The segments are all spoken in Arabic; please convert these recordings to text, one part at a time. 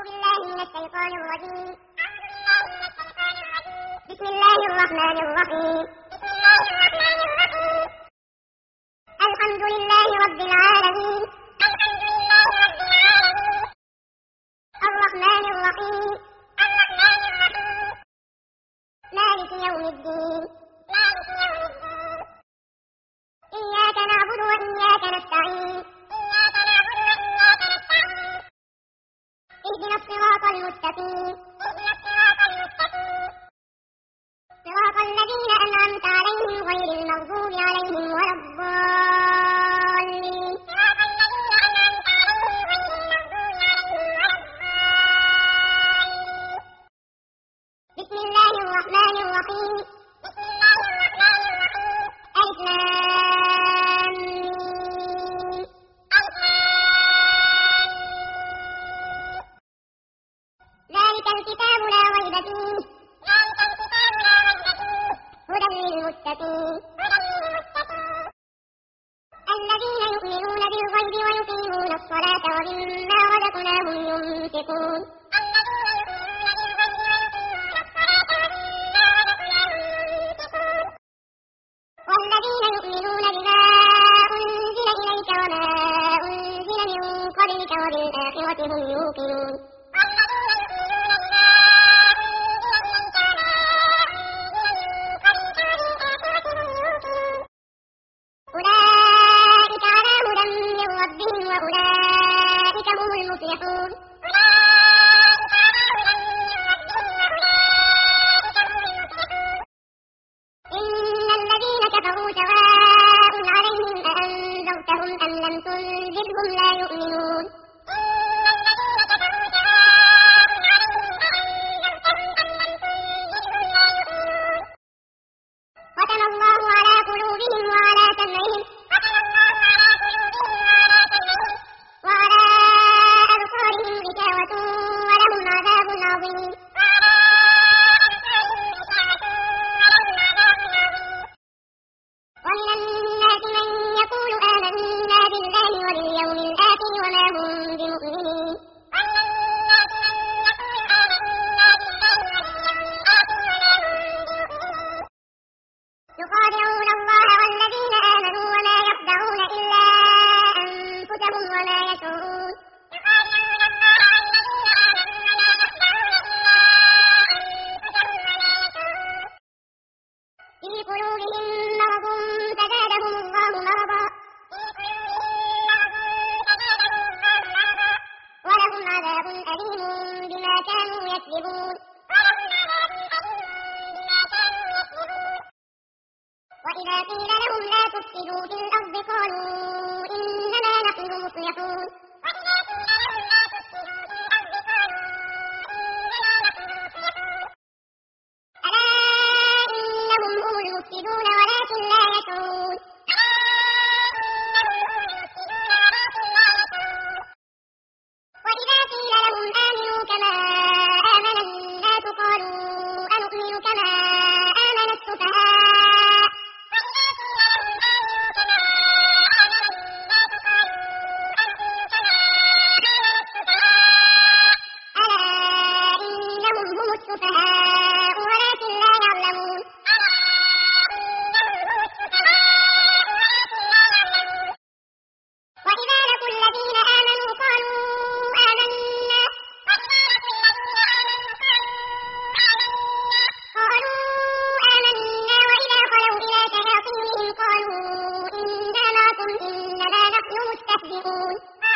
بالله من الشيطان الرجيم. بسم الله الرحمن الرحيم. الحمد لله رب العالمين. الرحمن الرحيم. مالك يوم الدين. إياك نعبد وإياك نستعين. اهدنا الصراط المستقيم. صراط الذين أنعمت عليهم غير المغضوب عليهم ولا الضالين. بسم الله الرحمن الرحيم. ألف لام ميم. ذلك الكتاب لا ريب فيه هدى للمتقين الذين يؤمنون بالغيب ويقيمون الصلاة ومما رزقناهم ينفقون والذين يؤمنون بما أنزل إليك وما أنزل من قبلك وبالآخرة هم يوقنون أولئك على هدى من ربهم وأولئك هم المفلحون إن الذين كفروا سواء عليهم أأنذرتهم أم لم تنذرهم لا يؤمنون ختم الله على قلوبهم وعلى سمعهم وعلى أبصارهم غشاوة ولهم عذاب عظيم ومن الناس من يقول آمنا بالله وباليوم الآخر وما هم بمؤمنين يخادعون الله والذين آمنوا وما يخدعون إلا أنفسهم وما يشعرون في قلوبهم مرض فزادهم الله مرضا ولهم عذاب أليم بما كانوا يكذبون وإذا قيل لهم لا تفسدوا في الأرض قالوا إنما نحن مصلحون ألا إنهم هم المفسدون ولكن لا يشعرون وإذا قيل لهم آمنوا كما آمن الناس قالوا أنؤمن كما آمن السفهاء ألا إنهم هم السفهاء ولكن لا يعلمون وإذا لقوا الذين آمنوا قالوا آمنا وإذا خلوا إلى شياطينهم قالوا إنا معكم إنما نحن مستهزئون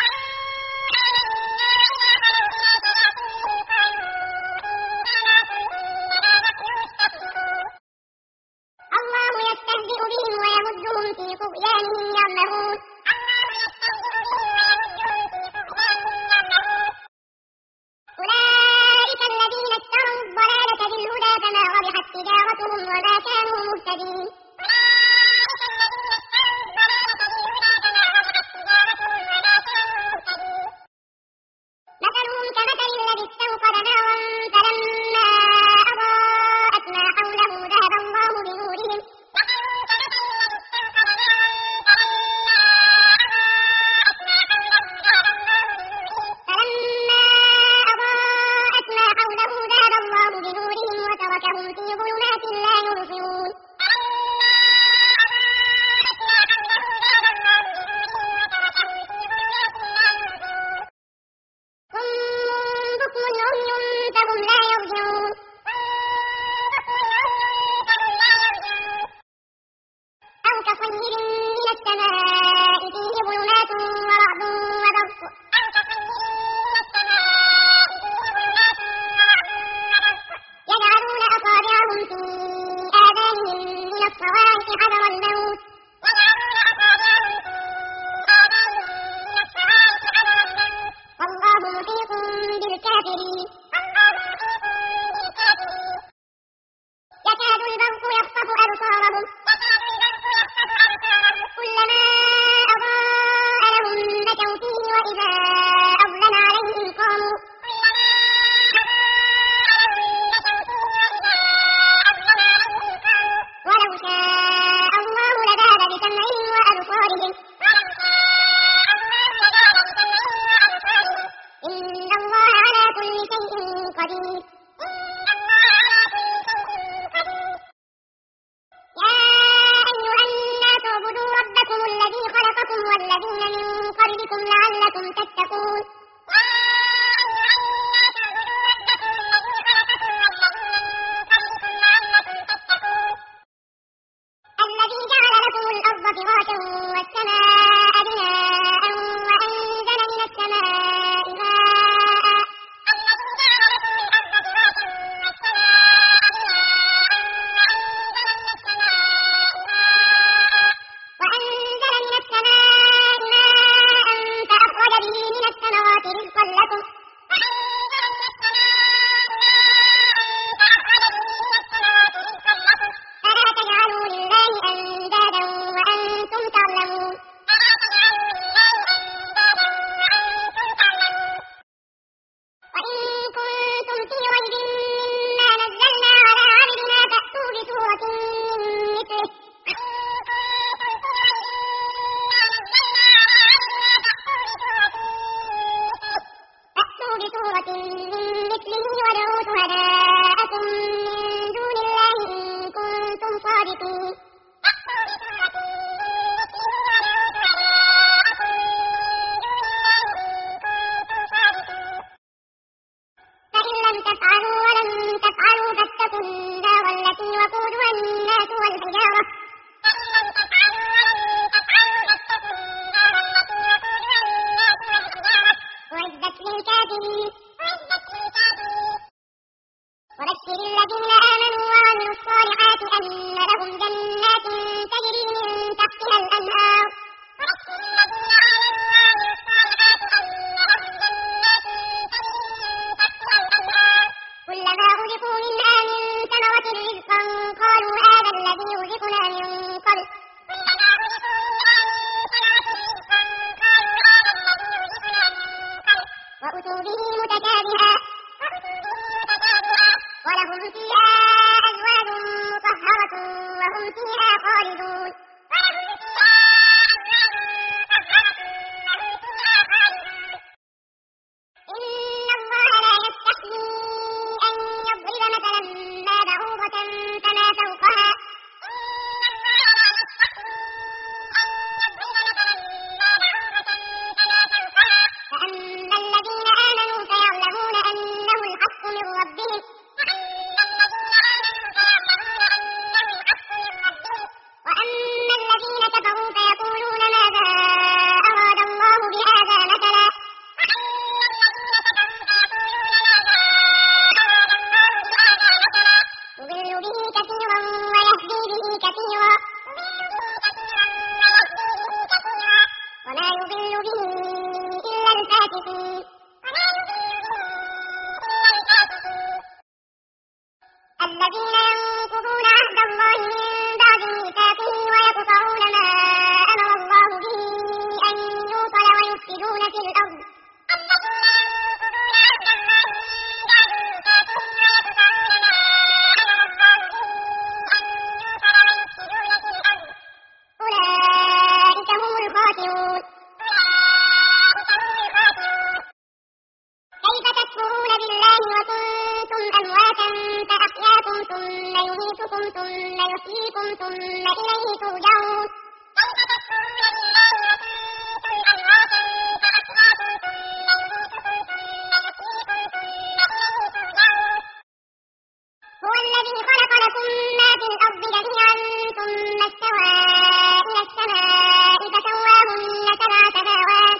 الله يستهزئ بهم ويمدهم في طغيانهم يعمهون أولئك الذين اشتروا الضلالة بالهدى فما ربحت تجارتهم وما كانوا مهتدين مثلهم كمثل الذي استوقد نارا فلما أضاءت ما حوله ذهب الله بنورهم فلما أضاءت بالكافرين يكاد البرق يخطف أبصارهم كلما أضاء لهم مشوا فيه وإذا أظلم عليهم قاموا ولو شاء الله لذهب بسمعهم وأبصارهم إن الله على كل شيء قدير يا أيها الناس اعبدوا ربكم الذي خلقكم والذين من قبلكم لعلكم تتقون الذي جعل لكم الأرض فراشا والسماء بناء وأنزل من السماء ماء فأخرج به من الثمرات رزقا لكم فلا تجعلوا لله أندادا وأنتم تعلمون وإن كنتم في ريب مما نزلنا على عبدنا فأتوا بسورة من مثله وادعوا شهداءكم من دون الله إن كنتم صادقين فإن لم تفعلوا ولن تفعلوا فاتقوا النار التي وقودها الناس والحجارة أعدت للكافرين وبشر الذين آمنوا وعملوا الصالحات أن لهم جنات تجري من تحتها الأنهار كلما رزقوا منها من ثمرة رزقا قالوا هذا الذي رزقنا من قبل وأتوا به متشابها ولهم فيها أزواج مطهرة وهم فيها خالدون إن الله لا يستحيي أن يضرب مثلا ما بعوضة فما فوقها فأما الذين آمنوا فيعلمون أنه الحق من ربهم وأما الذين كفروا فيقولون ماذا أراد الله بهذا مثلا يضل به كثيرا ويهدي به كثيرا وما يضل به إلا الفاسقين الذين ينقضون عهد الله من بعد ميثاقه ويقطعون ما أمر الله به أن يوصل ويفسدون في الأرض أولئك هم الخاسرون كيف تكفرون بالله وكنتم أمواتا فأحياكم ثم يميتكم ثم يحييكم ثم إليه ترجعون هو الذي خلق لكم ما في الأرض جميعا ثم استوى إلى السماء فسواهن سبع سماوات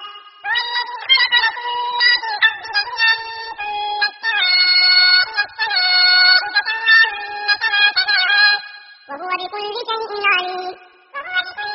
وهو بكل شيء عليم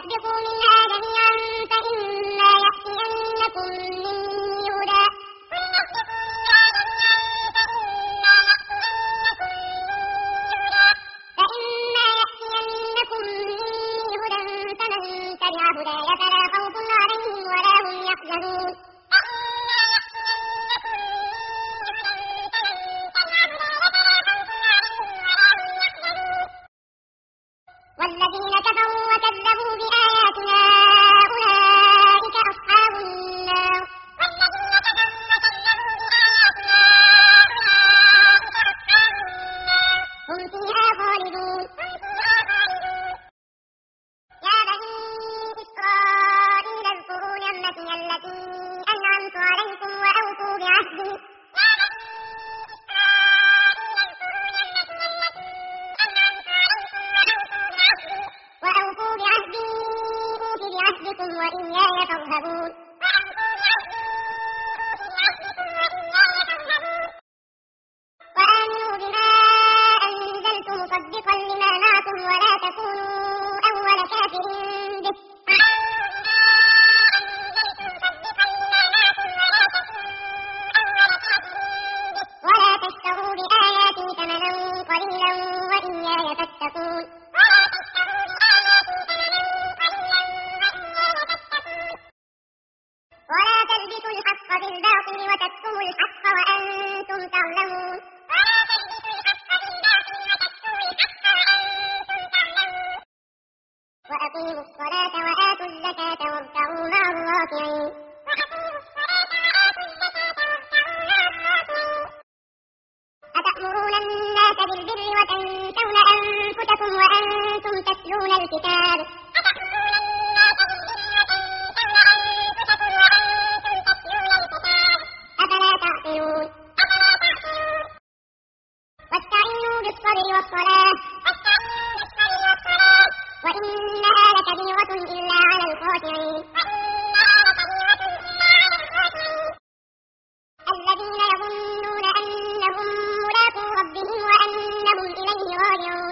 فاهبطوا منها جميعا فإما يأتينكم مني هدى فمن تبع هداي فلا خوف عليهم ولا هم يحزنون والذين كفروا وكذبوا بآياتنا أولئك أصحاب النار هم فيها خالدون يا بني إسرائيل اذكروا نعمتي التي أنعمت عليكم وأوفوا بعهدي أوف بعهدكم وإياي فارهبون وآمنوا بما أنزلت مصدقا لما معكم ولا تكونوا أول كافر به ولا تشتروا بآياتي ثمنا قليلا وإياي فاتقون ولا تلبسوا الحق بالباطل وتكتموا الحق وأنتم تعلمون وأقيموا الصلاة وآتوا الزكاة واركعوا مع الراكعين أتأمرون الناس بالبر وتنسون أنفسكم وأنتم تتلون الكتاب أفلا تعقلون واستعينوا بالصبر والصلاة وإنها لكبيرة إلا على الخاشعين الذين يظنون أنهم ملاقو ربهم وأنهم إليه راجعون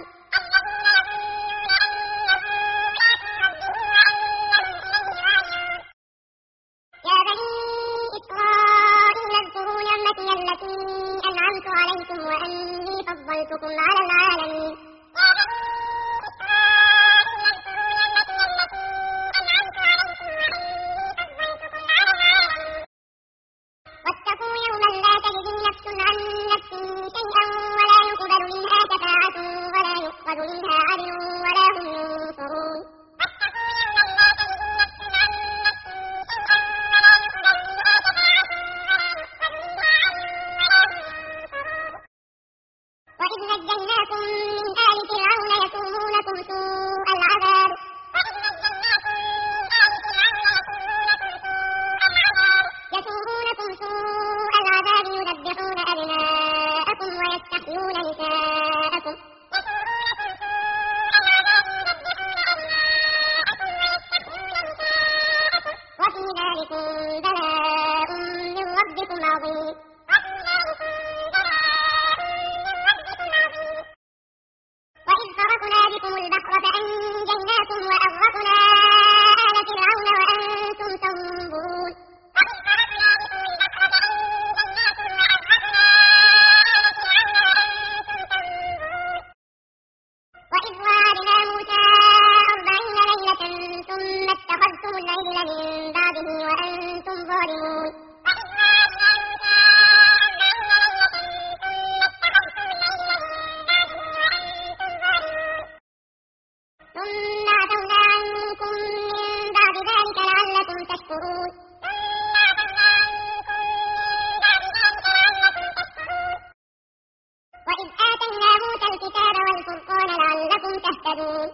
يا بني إسرائيل اذكروا نعمتي التي أنعمت عليكم وأني فضلتكم على العالمين واتقوا يوما لا تجزي نفس عن نفس شيئا ولا يقبل منها شفاعة ولا يؤخذ منها عدل ولا هم ينصرون وإذ نجيناكم من آل فرعون يسومونكم سوء العذاب يذبحون أبناءكم ويستحيون نساءكم وفي ذلكم بلاء من ربكم عظيم وإذ فرقنا بكم البحر فأنجيناكم وأغرقنا آل فرعون وأنتم تنظرون وإذ وعدنا موسى 40 ليلة ثم اتخذتم العجل من بعده وأنتم ظالمون ثم عفونا عنكم من بعد ذلك لعلكم تشكرون وإذ آتينا موسى الكتاب والفرقان لعلكم تهتدون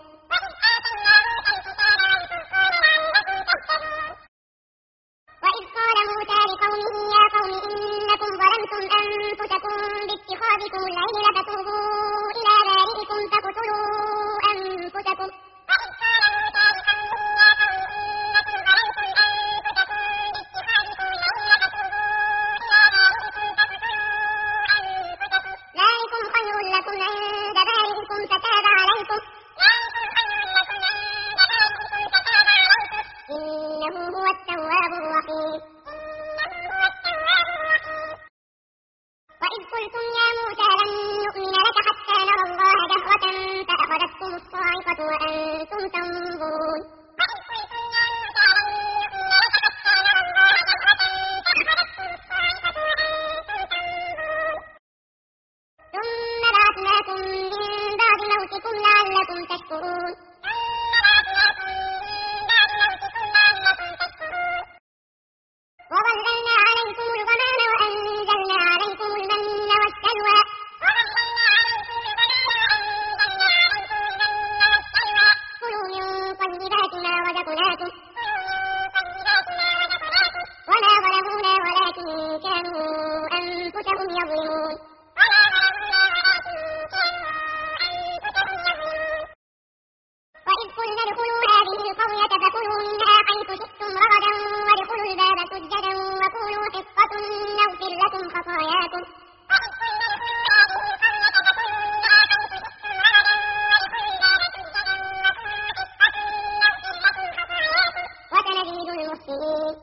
وإذ قال موسى لقومه يا قوم إنكم ظلمتم أنفسكم باتخاذكم العجل فتوبوا إلى بارئكم فاقتلوا أنفسكم ذلكم خير لكم عند بارئكم فتاب عليكم فأخذتكم الصاعقة وأنتم تنظرون ثم بعثناكم من بعد موتكم لعلكم تشكرون وظللنا عليكم الغمام وأنزلنا عليكم المن والسلوى كلوا من طيبات ما رزقناكم وما ظلمونا ولكن كانوا أنفسهم يظلمون وإذ قلنا ادخلوا هذه القرية فكلوا منها حيث شئتم رغدا وادخلوا الباب سجدا وقولوا حطة نغفر لكم خطاياكم وسنزيد المحسنين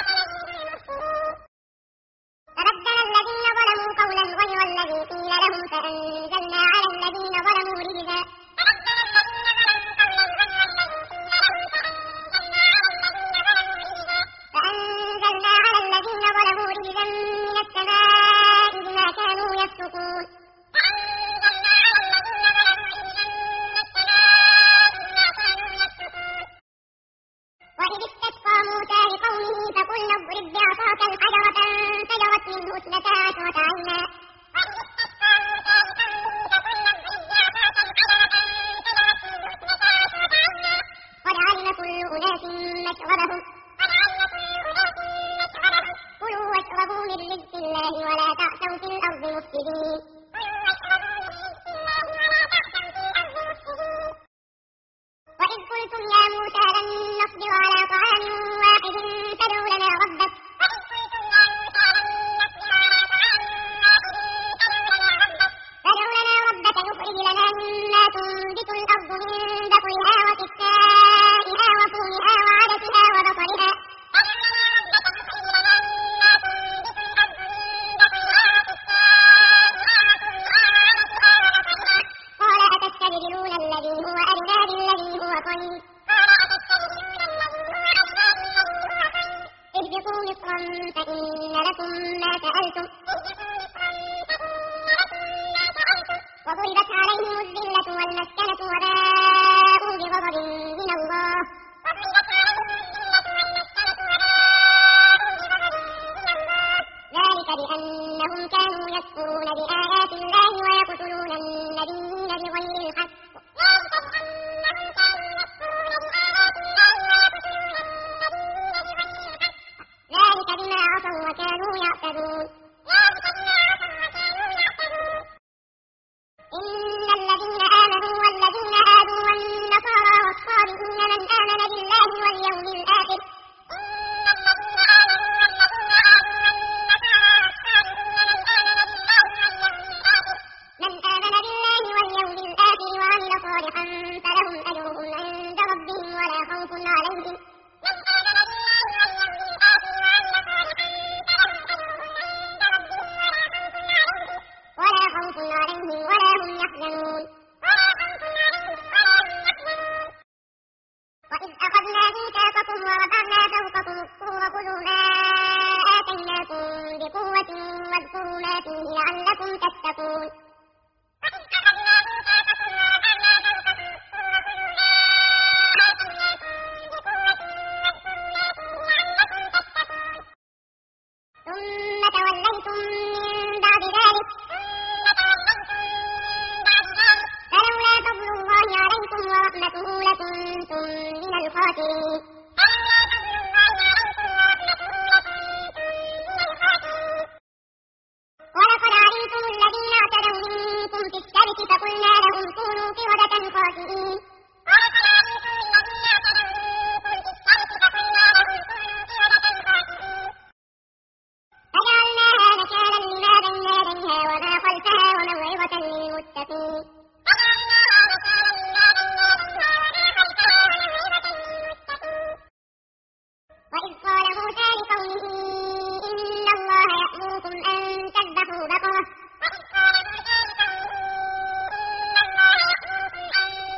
فبدل الذين ظلموا قولا غير الذي قيل لهم فأنزلنا على الذين ظلموا رجزا من السماء بما كانوا يفسقون وإذ استسقى موسى لقومه فقلنا اضرب بعصاك الحجر فانفجرت منه 12 عينا قد علم كل أناس مشربهم كلوا واشربوا من رزق الله ولا تعثوا في الأرض مفسدين وإذ قلتم يا موسى لن نصبر على طعام واحد فادع لنا ربك يخرج لنا مما تنبت الأرض من بقلها وقثائها وفومها وعدسها وبصلها قال أتستبدلون الذي هو أدنى بالذي هو خير اهبطوا مصرا فإن لكم ما سألتم وضربت عليهم الذلة والمسكنة وباءوا بغضب من الله ذلك بأنهم كانوا يكفرون بآيات الله ويقتلون النبيين بغير الحق ذلك بما عصوا وكانوا يعتدون إن الذين آمنوا والذين هادوا والنصارى والصابئين من آمن بالله واليوم الآخر وعمل صالحا فلهم أجرهم عند ربهم ولا خوف عليهم ولا هم يحزنون وإذ أخذنا ميثاقكم ورفعنا فوقكم الطور خذوا ما آتيناكم بقوة واذكروا ما فيه لعلكم تتقون ثم توليتم من بعد ذلك فلولا فضل الله عليكم ورحمته لكنتم من الخاسرين ولقد علمتم الذين اعتدوا منكم في السبت فقلنا لهم كونوا قردة خاسئين فجعلناها نكالا لما بين يديها وما خلفها وموعظة للمتقين وإذ قال موسى لقومه إن الله يأمركم أن تذبحوا بقرة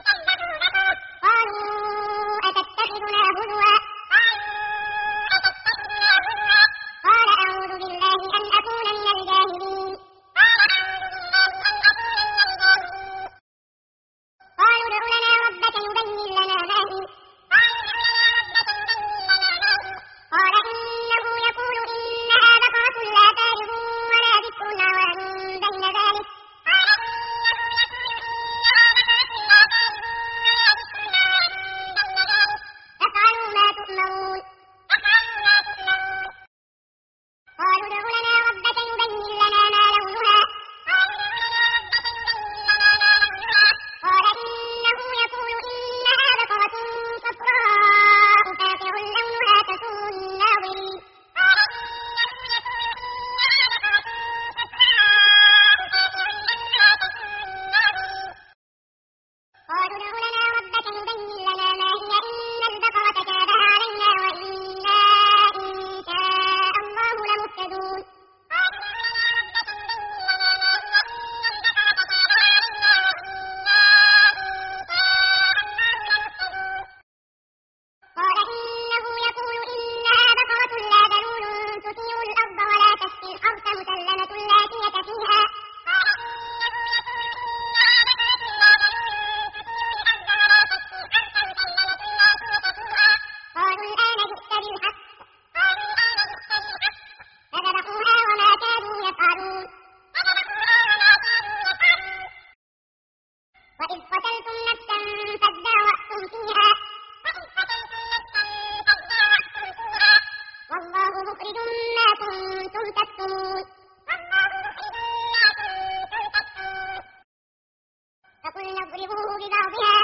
اضربوه ببعضها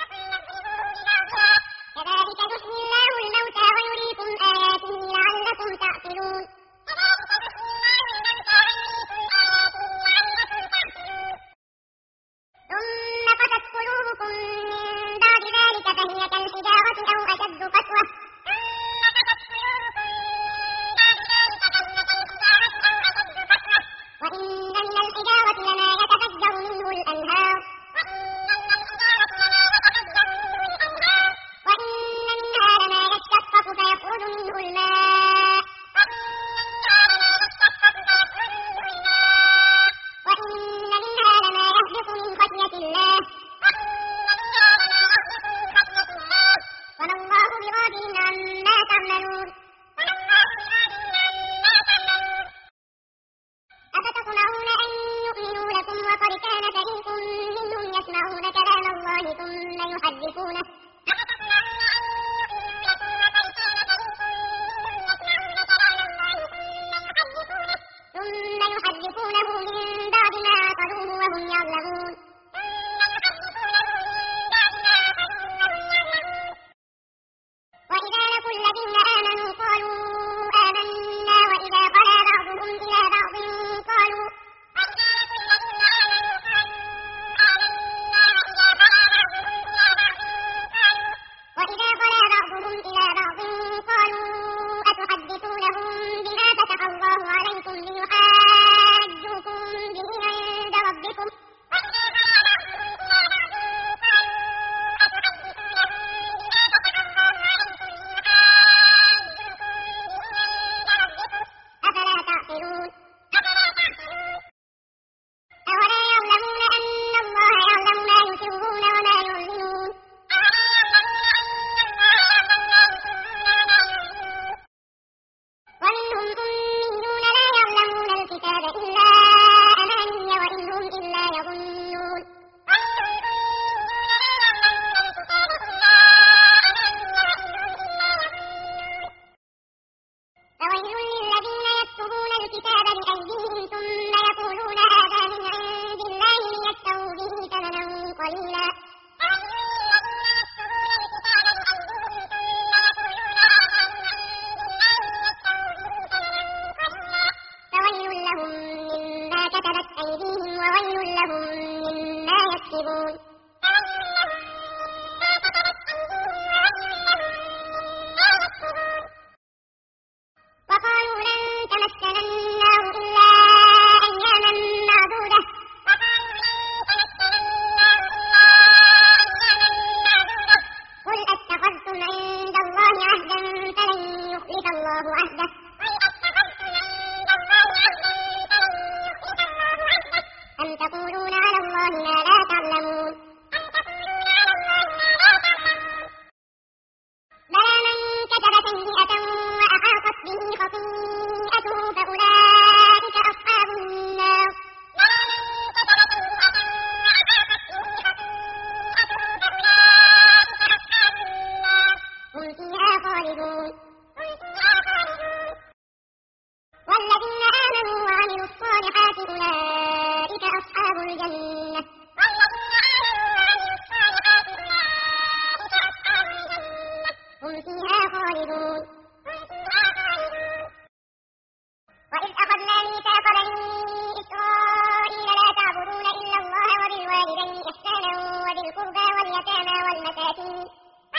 كذلك يحيي الله الموتى ويريكم آياته لعلكم تعقلون ثم قست قلوبكم من بعد ذلك فهي كالحجارة أو أشد قسوة وإن من الحجارة لما يتفجر منه الأنهار وإن منها لما يشقق فيخرج منه الماء وإن منها لما يهبط من خشية الله وما الله بغافل عما تعملون أفتطمعون أن يؤمنوا لكم وقد كان فريق منهم يسمعون كلام الله ثم يحرفونه من بعد ما عقلوه وهم يعلمون وإذا لقوا الذين آمنوا قالوا آمنا وإذا خلا بعضهم إلى بعض قالوا أتحدثونهم بما فتح الله عليكم ليحاجوكم به عند ربكم أفلا تعقلون أولا يعلمون أن الله يعلم ما يسرون وما يعلنون ومنهم أميون لا يعلمون الكتاب إلا أماني وإن هم إلا يظنون فويل للذين يكتبون الكتاب بأيديهم ثم يقولون هذا من عند الله ليشتروا به ثمنا قليلا فويل لهم مما كتبت أيديهم وويل لهم مما يكسبون وقالوا لن تمسنا النار إلا أياما معدودة قل أتخذتم عند الله عهدا فلن يخلف الله عهده أم تقولون على الله ما لا تعلمون بلى من كتب سيئة وأحاطت به خطيئته فأولئك أصحاب النار هم فيها خالدون والذين آمنوا وعملوا الصالحات أولئك أصحاب الجنة هم فيها خالدون وإذ أخذنا ميثاق بني إسرائيل لا تعبدون إلا الله وبالوالدين إحسانا وذي القربى واليتامى والمساكين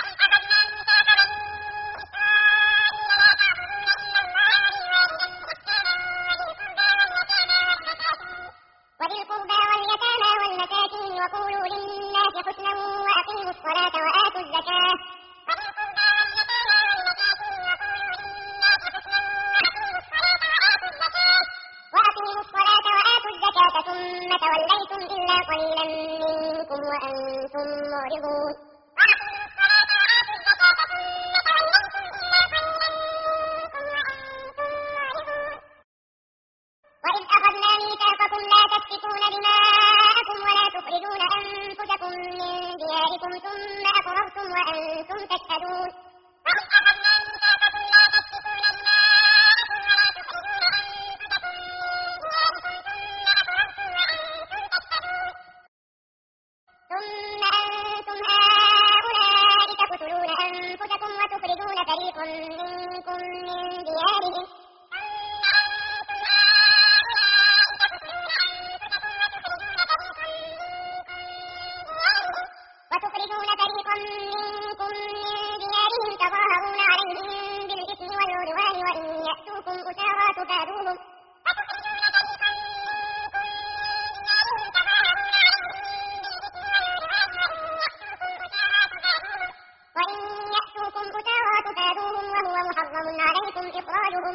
وقولوا للناس حسنا وأقيموا الصلاة وآتوا الزكاة ثم توليتم إلا قليلا منكم وأنتم معرضون وإذ أخذنا ميثاقكم لا تسفكون دماءكم ولا تخرجون أنفسكم من دياركم ثم أقررتم وأنتم تشهدون ثم أنفسكم وتخرجون فريقا منكم من ديارهم تظاهرون عليهم بالإثم والعدوان وإن يأتوكم أسارى تفادوهم وهو محرم عليكم إخراجهم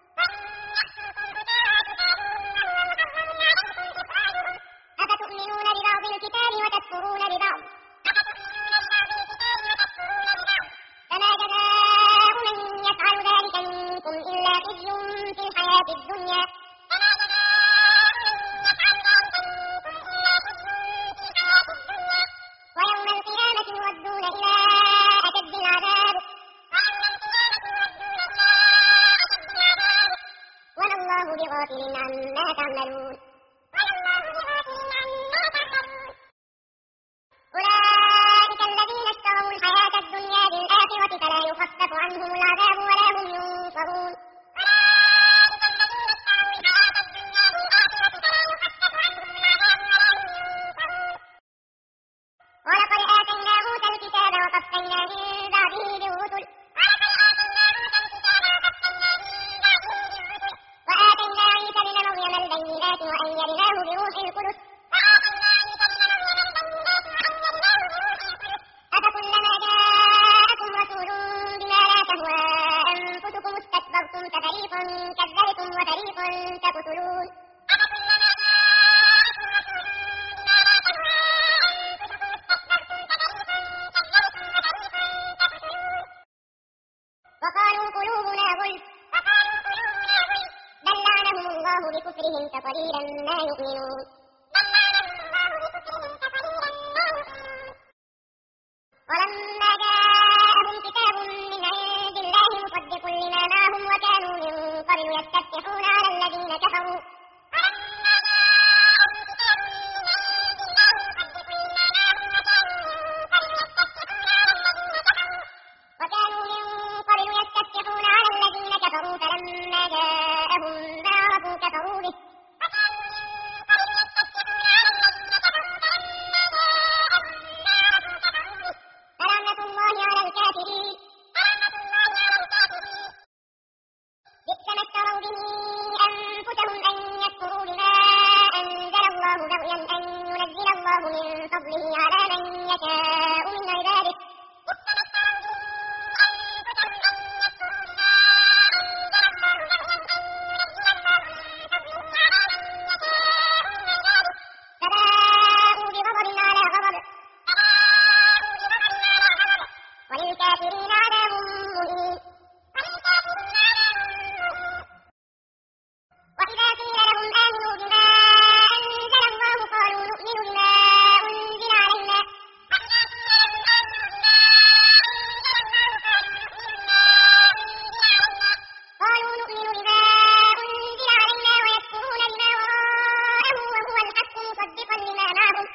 أفتؤمنون ببعض الكتاب وتكفرون ببعض فما جزاء من يفعل ذلك منكم إلا خزي في الحياة الدنيا ويوم القيامة يردون إلى أشد العذاب وما الله بغافل عما تعملون أولئك الذين اشتروا الحياة الدنيا بالآخرة فلا يخفف عنهم العذاب ولا هم ينصرون ولقد آتينا موسى الكتاب وقفينا من بعده بالرسل وآتينا عيسى ابن مريم البينات وأيدناه بروح القدس أفكلما جاءكم رسول بما لا تهوى أنفسكم استكبرتم ففريقا كذبتم وفريقا تقتلون وقالوا قلوبنا غلف بل لعنهم الله بكفرهم فقليلا ما يؤمنون ولما جاءهم كتاب من عند الله مصدق لما معهم وكانوا من قبل يستفتحون على الذين كفروا فلما جاءهم ما عرفوا كفروا به فلعنة الله على الكافرين بئس ما اشتروا به أنفسهم أن يكفروا بما أنزل الله بغيا أن ينزل الله من فضله على من يشاء من عباده وللكافرين عذاب مهين وإذا قيل لهم آمنوا بما أنزل الله قالوا نؤمن بما أنزل علينا ويكفرون بما وراءه وهو الحق مصدقا لما معهم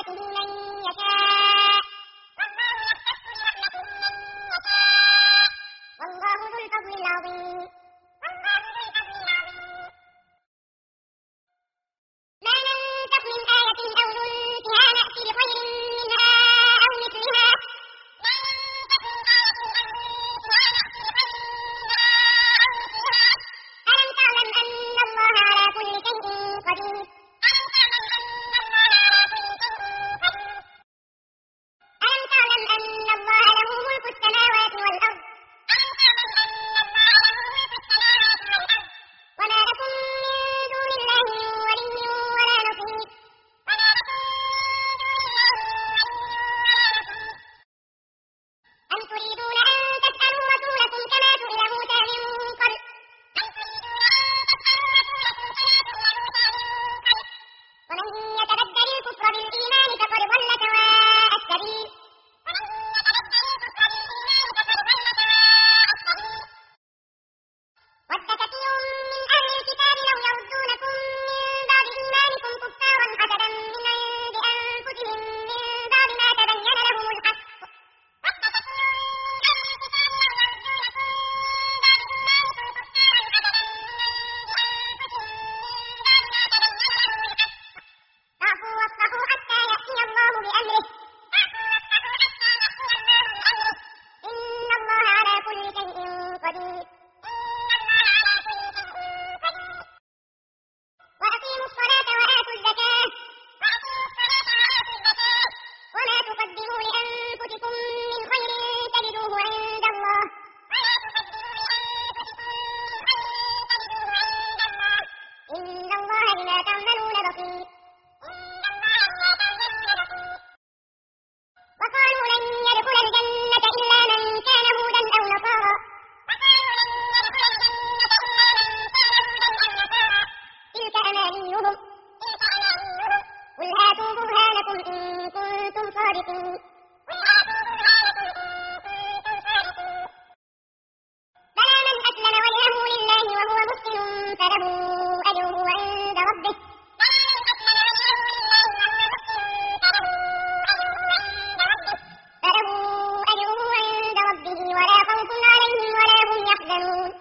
برحمته من يشاء والله ذو الفضل العظيم ما ننسخ من آية أو ننسها نأتي بخير منها أو مثلها ألم تعلم أن الله على كل شيء قدير ألم تعلم أن الله له ملك السماوات والأرض وما لكم من دون الله من ولي ولا نصير أم تريدون أن تسألوا رسولكم كما سئل موسى من قبل ومن يتبدل الكفر بالإيمان فقد ضل سواء السبيل ود كثير من أهل الكتاب لو يردونكم من بعد إيمانكم كفارا حسدا من عند أنفسهم من بعد ما تبين لهم الحق فاعفوا واصفحوا حتى يأتي الله بأمره إن الله على كل شيء قدير وأقيموا الصلاة وآتوا الزكاة وما تقدموا لأنفسكم من خير تجدوه عند الله إن الله بما تعملون بصير وقالوا لن يدخل الجنة إلا من كان هودا أو نصارى تلك أمانيهم قل هاتوا برهانكم إن كنتم صادقين بلى من أسلم وجهه لله وهو محسن فله أجره عند ربه ولا خوف عليهم ولا هم يحزنون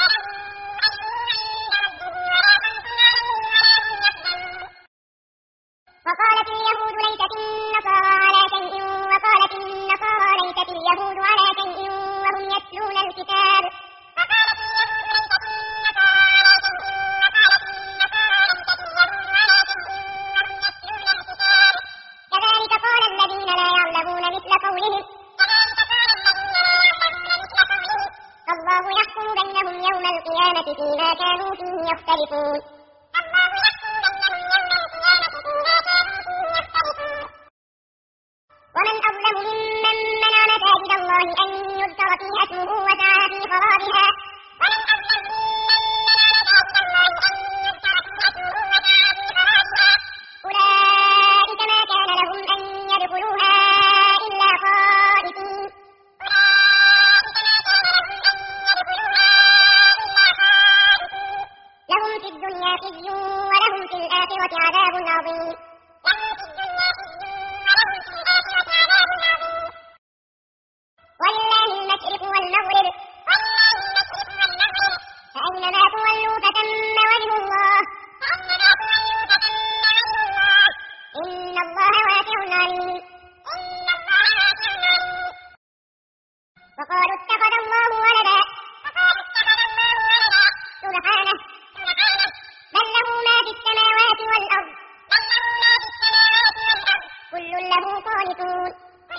وقالت اليهود ليست النصارى على شيء وقالت النصارى ليست اليهود على شيء وهم يتلون الكتاب كذلك قال الذين لا يعلمون مثل قولهم الله يحكم بينهم يوم القيامة فيما كانوا فيه يختلفون ومن أظلم ممن منع مساجد الله أن يذكر فيها اسمه وسعى في خرابها أولئك ما كان لهم أن يدخلوها إلا خائفين لهم في الدنيا خزي ولهم في الآخرة عذاب عظيم ولله المشرق والمغرب فأينما تولوا فثم وجه الله إن الله واسع عليم وقالوا اتخذ الله ولدا سبحانه بل له ما في السماوات والأرض كل له قانتون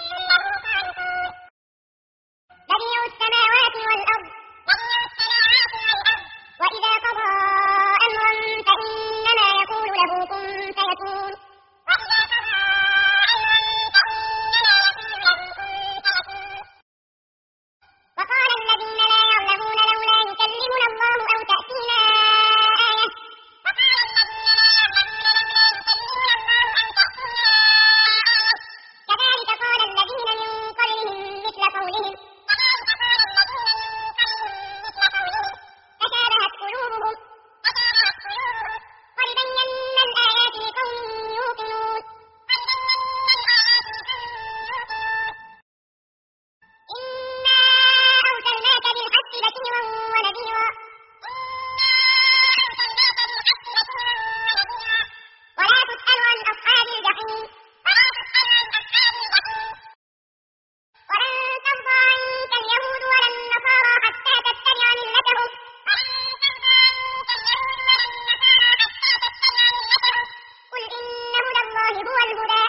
بديع السماوات والأرض وإذا قضى أمرا فإنما يقول له كن فيكون وقال الذين لا يعلمون لولا يكلمنا الله أو تأتينا آية كذلك الله هو الهدى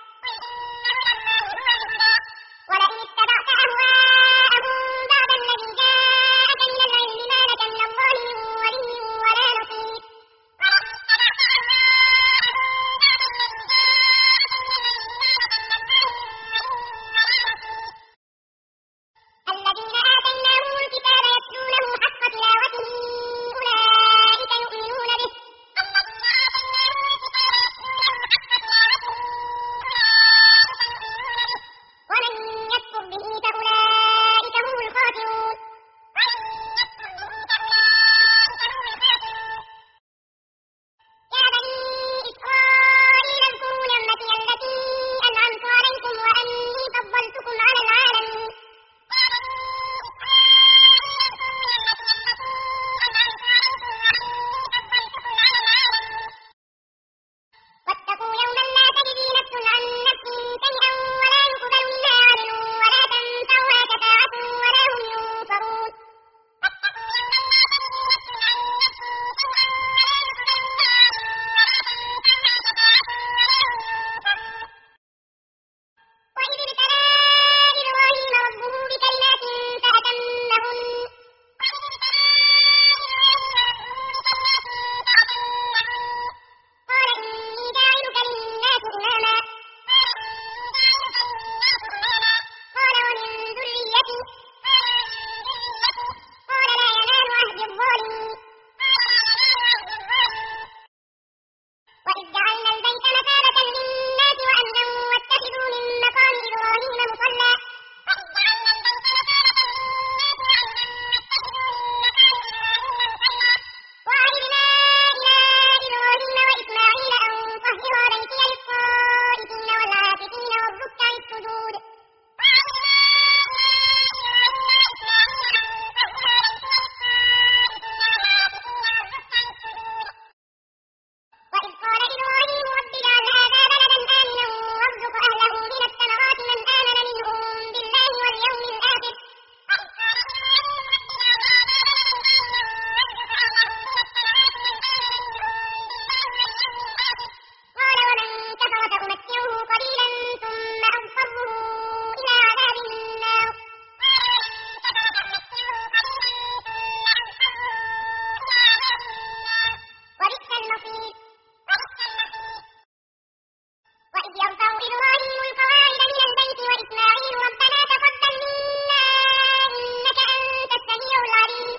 ولئن اتبعت أهواءهم بعد الذي جاءك من العلم ما لك من الله من ولي ولا نصير الذين آتيناهم الكتاب يتلونه حق تلاوته أولئك يؤمنون به ومن يكفر به فأولئك هم الخاسرون يا بني إسرائيل اذكروا نعمتي التي أنعمت عليكم وأني فضلتكم على العالمين واتقوا يوما لا تجزي نفس عن نفس شيئا ولا يقبل منها عدل ولا تنفعها شفاعة ولا هم ينصرون وإذ ابتلى إبراهيم ربه بكلمات فأتمهن قال إني جاعلك للناس إماما قال ومن ذريتي قال لا ينال عهد الظالمين وإذ جعلنا البيت مثابة للناس وأمنا واتخذوا من مقام إبراهيم مصلى وعهدنا إلى إبراهيم وإسماعيل أن طهرا بيتي للطائفين والعاكفين والركع السجود وإذ قال إبراهيم رب اجعل هذا بلدا آمنا وارزق أهله من الثمرات من آمن منهم بالله واليوم الآخر قال ومن كفر فأمتعه قليلا ثم أضطره إلى عذاب النار وبئس المصير وإذ يرفع إبراهيم القواعد من البيت وإسماعيل ربنا تقبل منا إنك أنت السميع العليم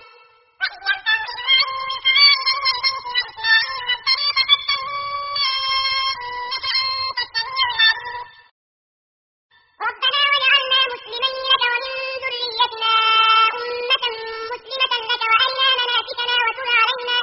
ربنا واجعلنا مسلمين لك ومن ذريتنا أمة مسلمة لك وأرنا مناسكنا وتب علينا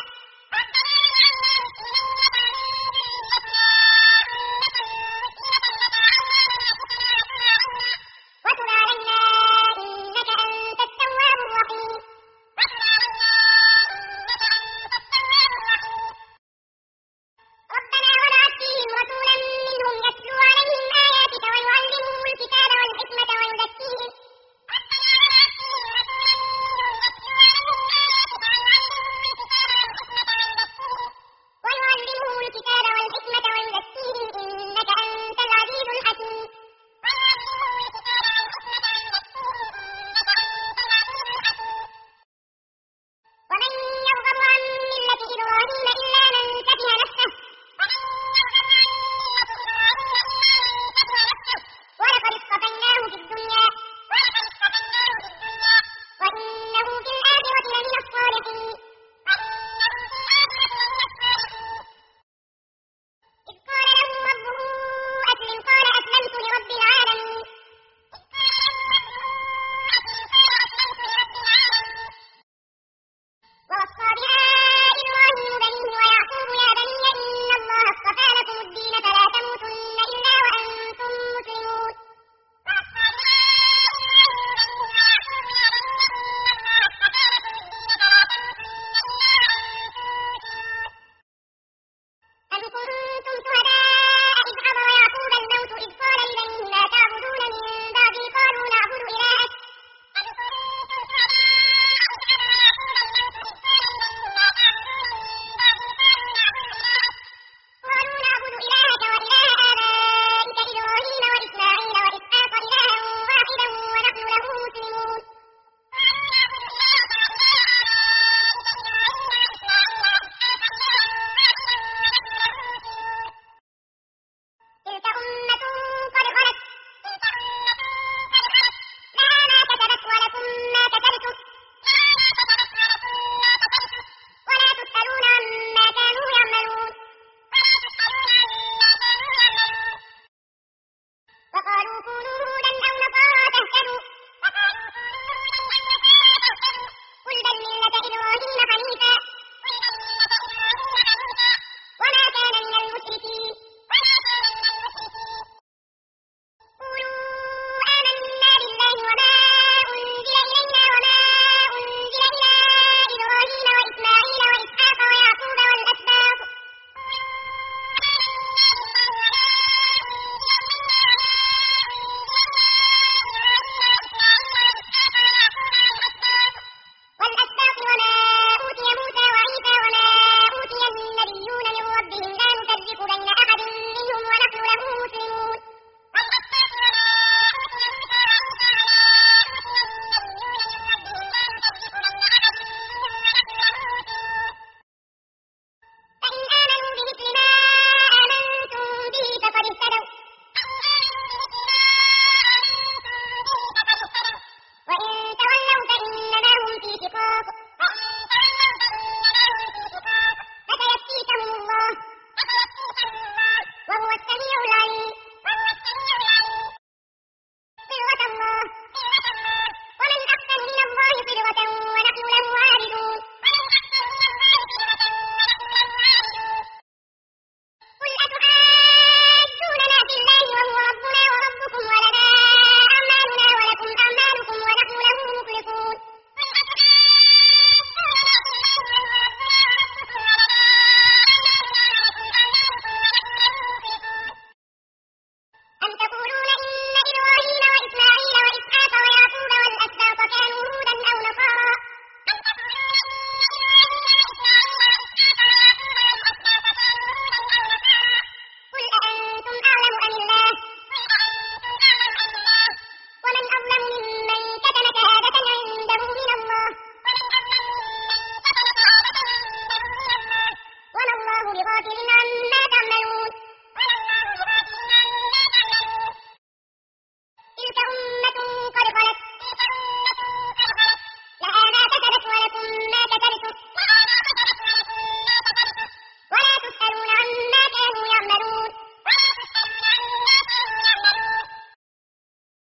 تلك أمة